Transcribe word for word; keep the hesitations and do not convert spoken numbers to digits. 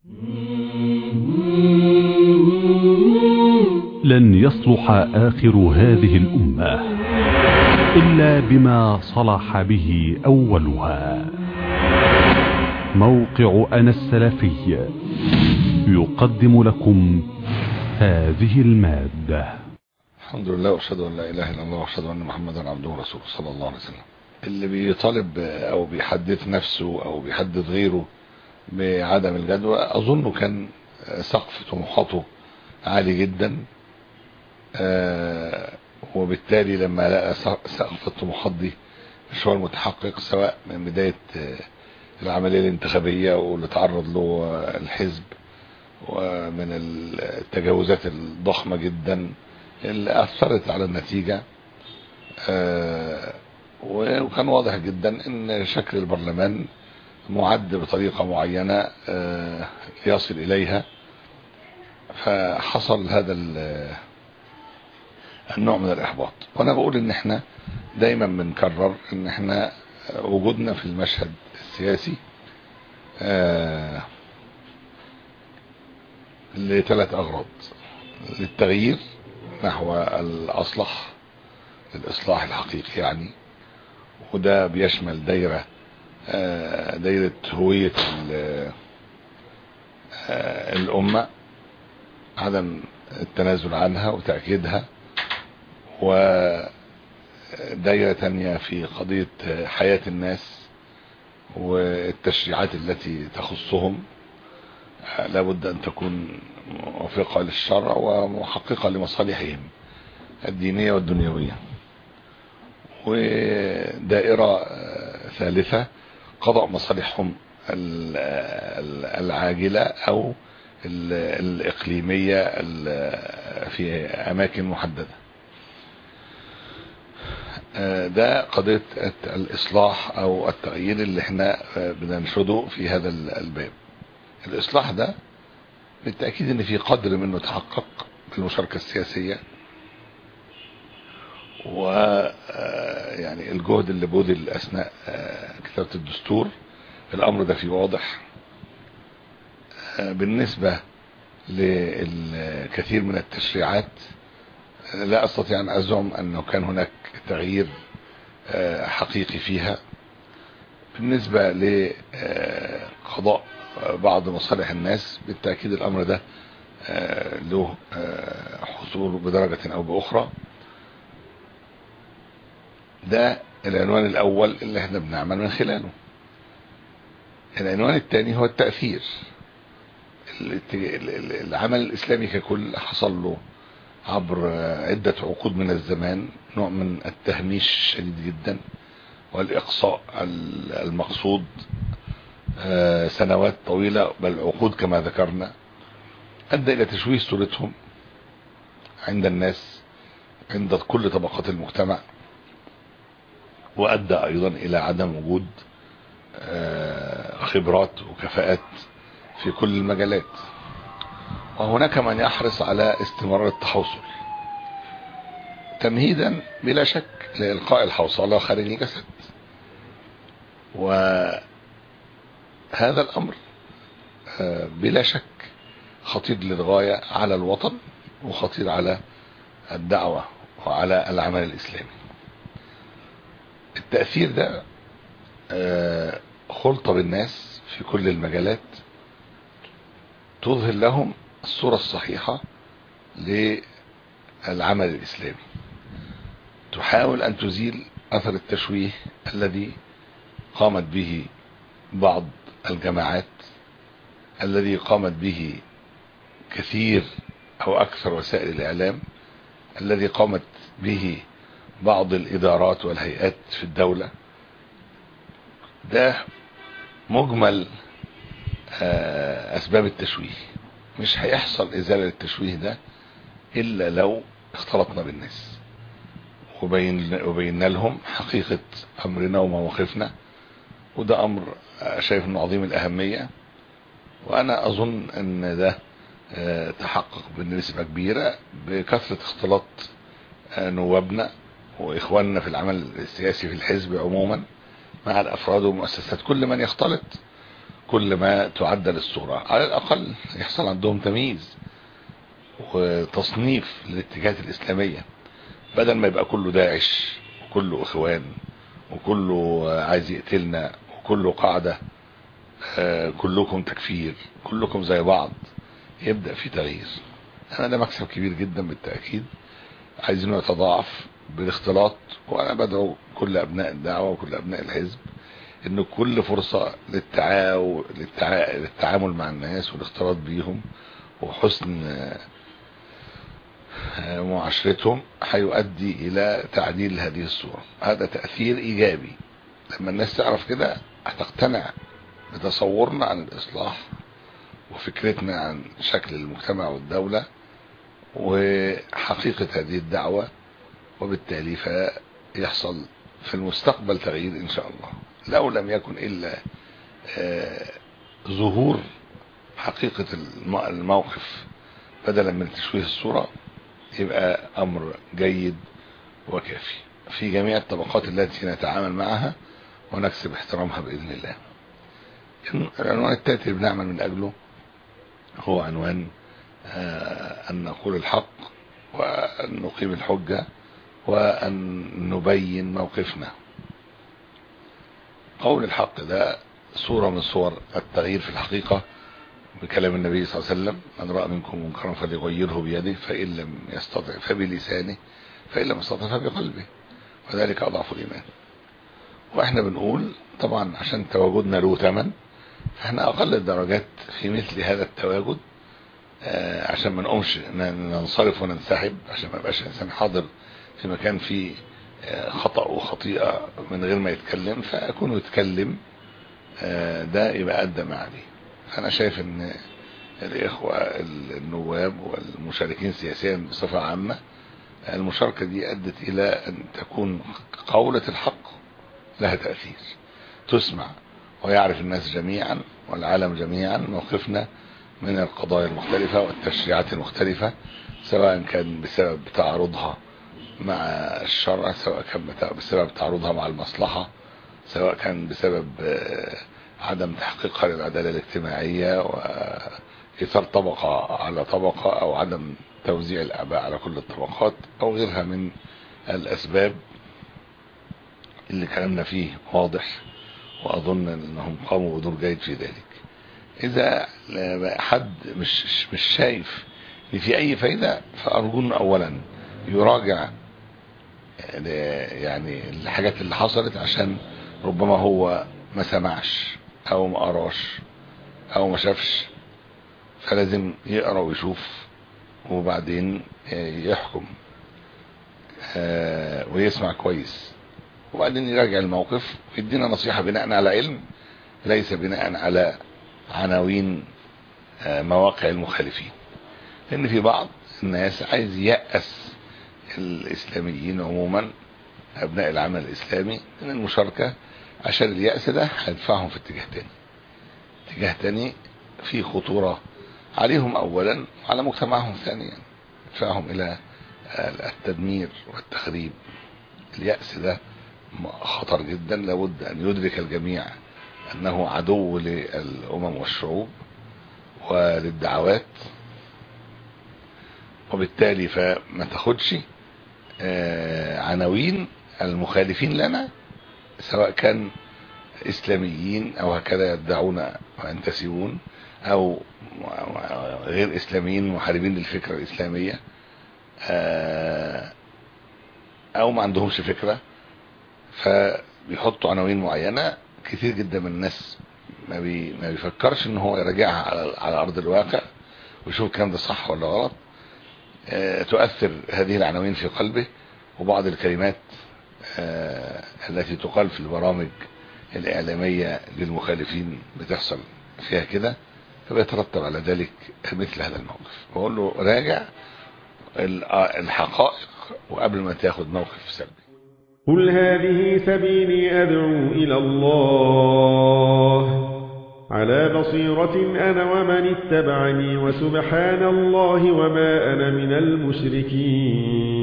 لن يصلح آخر هذه الأمة إلا بما صلح به أولها. موقع أنا السلفي يقدم لكم هذه المادة. الحمد لله واشهد ان لا اله الا الله واشهد ان محمدا عبده ورسوله صلى الله عليه وسلم. اللي بيطالب او بيحدث نفسه او بيحدث غيره بعدم الجدوى اظنه كان سقف طموحاته عالي جدا، آه وبالتالي لما لقى سقف الطموحات دي مش هو المتحقق، سواء من بدايه العمليه الانتخابيه واللي تعرض له الحزب ومن التجاوزات الضخمه جدا اللي اثرت على النتيجه، آه وكان واضح جدا ان شكل البرلمان معد بطريقه معينه آه يصل اليها، فحصل هذا النوع من الاحباط. وانا بقول ان احنا دايما بنكرر ان احنا وجودنا في المشهد السياسي آه لثلاث اغراض: للتغيير نحو الاصلح، الاصلاح الحقيقي يعني، وده بيشمل دايره آه دايره هويه آه الامه، عدم التنازل عنها وتأكيدها، ودايرة تانية في قضية حياة الناس والتشريعات التي تخصهم لابد أن تكون موافقة للشرع ومحققة لمصالحهم الدينية والدنيوية. ودائرة ثالثة قضاء مصالحهم العاجلة أو الإقليمية في أماكن محددة. ده قضية الإصلاح أو التغيير اللي احنا بننشده في هذا الباب. الإصلاح ده بالتأكيد ان في قدر منه تحقق بالمشاركة السياسية، ويعني الجهد اللي بذل أثناء كتابة الدستور الأمر ده فيه واضح. بالنسبة للكثير من التشريعات لا أستطيع أن أزعم أنه كان هناك تغيير حقيقي فيها. بالنسبة لقضاء بعض مصالح الناس بالتأكيد الأمر ده له حصول بدرجة أو بأخرى. ده العنوان الأول اللي احنا بنعمل من خلاله. العنوان الثاني هو التأثير. العمل الإسلامي ككل حصل له عبر عدة عقود من الزمان نوع من التهميش شديد جدا والإقصاء المقصود سنوات طويلة بل عقود كما ذكرنا، أدى إلى تشويه صورتهم عند الناس عند كل طبقات المجتمع، وأدى أيضا إلى عدم وجود خبرات وكفاءات في كل المجالات. وهناك من يحرص على استمرار التحوصل تمهيدا بلا شك لإلقاء الحوصلة خارج الجسد. وهذا الأمر بلا شك خطير للغاية على الوطن وخطير على الدعوة وعلى العمل الإسلامي. التأثير ده خلطة بالناس في كل المجالات تظهر لهم الصورة الصحيحة للعمل الإسلامي، تحاول أن تزيل أثر التشويه الذي قامت به بعض الجماعات، الذي قامت به كثير أو أكثر وسائل الإعلام، الذي قامت به بعض الإدارات والهيئات في الدولة. ده مجمل أسباب التشويه. مش هيحصل إزالة التشويه ده إلا لو اختلطنا بالناس وبين وبينا لهم حقيقة أمرنا ومواقفنا، وده أمر شايف إنه عظيم الأهمية. وأنا أظن إن ده تحقق بنسبة كبيرة بكثرة اختلاط نوابنا وإخواننا في العمل السياسي في الحزب عموما مع الأفراد ومؤسسات. كل من يختلط كل ما تعدل الصورة على الأقل يحصل عندهم تمييز وتصنيف للاتجاهات الإسلامية، بدل ما يبقى كله داعش وكله إخوان وكله عايز يقتلنا وكله قاعدة، كلكم تكفير، كلكم زي بعض. يبدأ في تغيير. أنا ده مكسب كبير جدا بالتأكيد، عايزينه يتضاعف بالاختلاط. وأنا بدعو كل أبناء الدعوة وكل أبناء الحزب إن كل فرصة للتعاو... للتعا... للتعامل مع الناس والاختلاط بيهم وحسن معاشرتهم هيؤدي إلى تعديل هذه الصورة. هذا تأثير إيجابي. لما الناس تعرف كده هتقتنع بتصورنا عن الإصلاح وفكرتنا عن شكل المجتمع والدولة وحقيقة هذه الدعوة، وبالتالي فيحصل في المستقبل تغيير إن شاء الله، لو لم يكن إلا ظهور حقيقة الموقف بدلا من تشويه الصورة، يبقى أمر جيد وكافي في جميع الطبقات التي نتعامل معها ونكسب احترامها بإذن الله. العنوان التالي اللي بنعمل من أجله هو عنوان أن نقول الحق وأن نقيم الحجة وأن نبين موقفنا. قول الحق ده صورة من صور التغيير في الحقيقة بكلام النبي صلى الله عليه وسلم: من رأى منكم منكرا فليغيره بيده فإن لم يستطع فبلسانه فإن لم يستطع فبقلبه وذلك أضعف الإيمان. وإحنا بنقول طبعا عشان تواجدنا له ثمن، فإحنا أقل الدرجات في مثل هذا التواجد آه عشان ما نقومش ننصرف وننسحب، عشان ما يبقاش الإنسان حاضر في مكان فيه آه خطأ وخطيئة من غير ما يتكلم، فأكون يتكلم آه ده يبقى أدى ما عليه. فأنا شايف أن الإخوة النواب والمشاركين سياسيا بصفة عامة المشاركة دي أدت إلى أن تكون قولة الحق لها تأثير، تسمع ويعرف الناس جميعا والعالم جميعا موقفنا من القضايا المختلفة والتشريعات المختلفة، سواء كان بسبب تعارضها مع الشرع، سواء كان بسبب تعارضها مع المصلحة، سواء كان بسبب عدم تحقيقها للعدالة الاجتماعية وإثار طبقة على طبقة أو عدم توزيع الأعباء على كل الطبقات أو غيرها من الأسباب اللي كلامنا فيه واضح، وأظن أنهم قاموا بدور جيد في ذلك. إذا حد مش مش شايف ان في أي فايدة، فأرجون أولا يراجع يعني الحاجات اللي حصلت، عشان ربما هو ما سمعش أو ما قراش أو ما شافش، فلازم يقرأ ويشوف وبعدين يحكم ويسمع كويس وبعدين يراجع الموقف ويدينا نصيحة بناء على علم، ليس بناء على عناوين مواقع المخالفين. لأن في بعض الناس عايز يأس الإسلاميين عموما أبناء العمل الإسلامي من المشاركة، عشان اليأس ده هيدفعهم في اتجاه تاني، اتجاه تاني فيه خطورة عليهم أولا وعلى مجتمعهم ثانيا، يدفعهم إلى التدمير والتخريب. اليأس ده خطر جدا، لابد أن يدرك الجميع أنه عدو للأمم والشعوب وللدعوات، وبالتالي فما تاخدش عناوين المخالفين لنا سواء كان إسلاميين أو هكذا يدعون وينتسبون، أو غير إسلاميين محاربين للفكرة الإسلامية، أو ما عندهمش فكرة فبيحطوا عناوين معينة. كثير جدا من الناس ما, بي ما بيفكرش ان هو يراجعها على, على أرض الواقع ويشوف الكلام ده صح ولا غلط. تؤثر هذه العناوين في قلبه، وبعض الكلمات التي تقال في البرامج الإعلامية للمخالفين بتحصل فيها كده، فبيترتب على ذلك مثل هذا الموقف. بقول له راجع الحقائق وقبل ما تاخد موقف سلبي. قل هذه سبيلي أدعو إلى الله على بصيرة أنا ومن اتبعني وسبحان الله وما أنا من المشركين.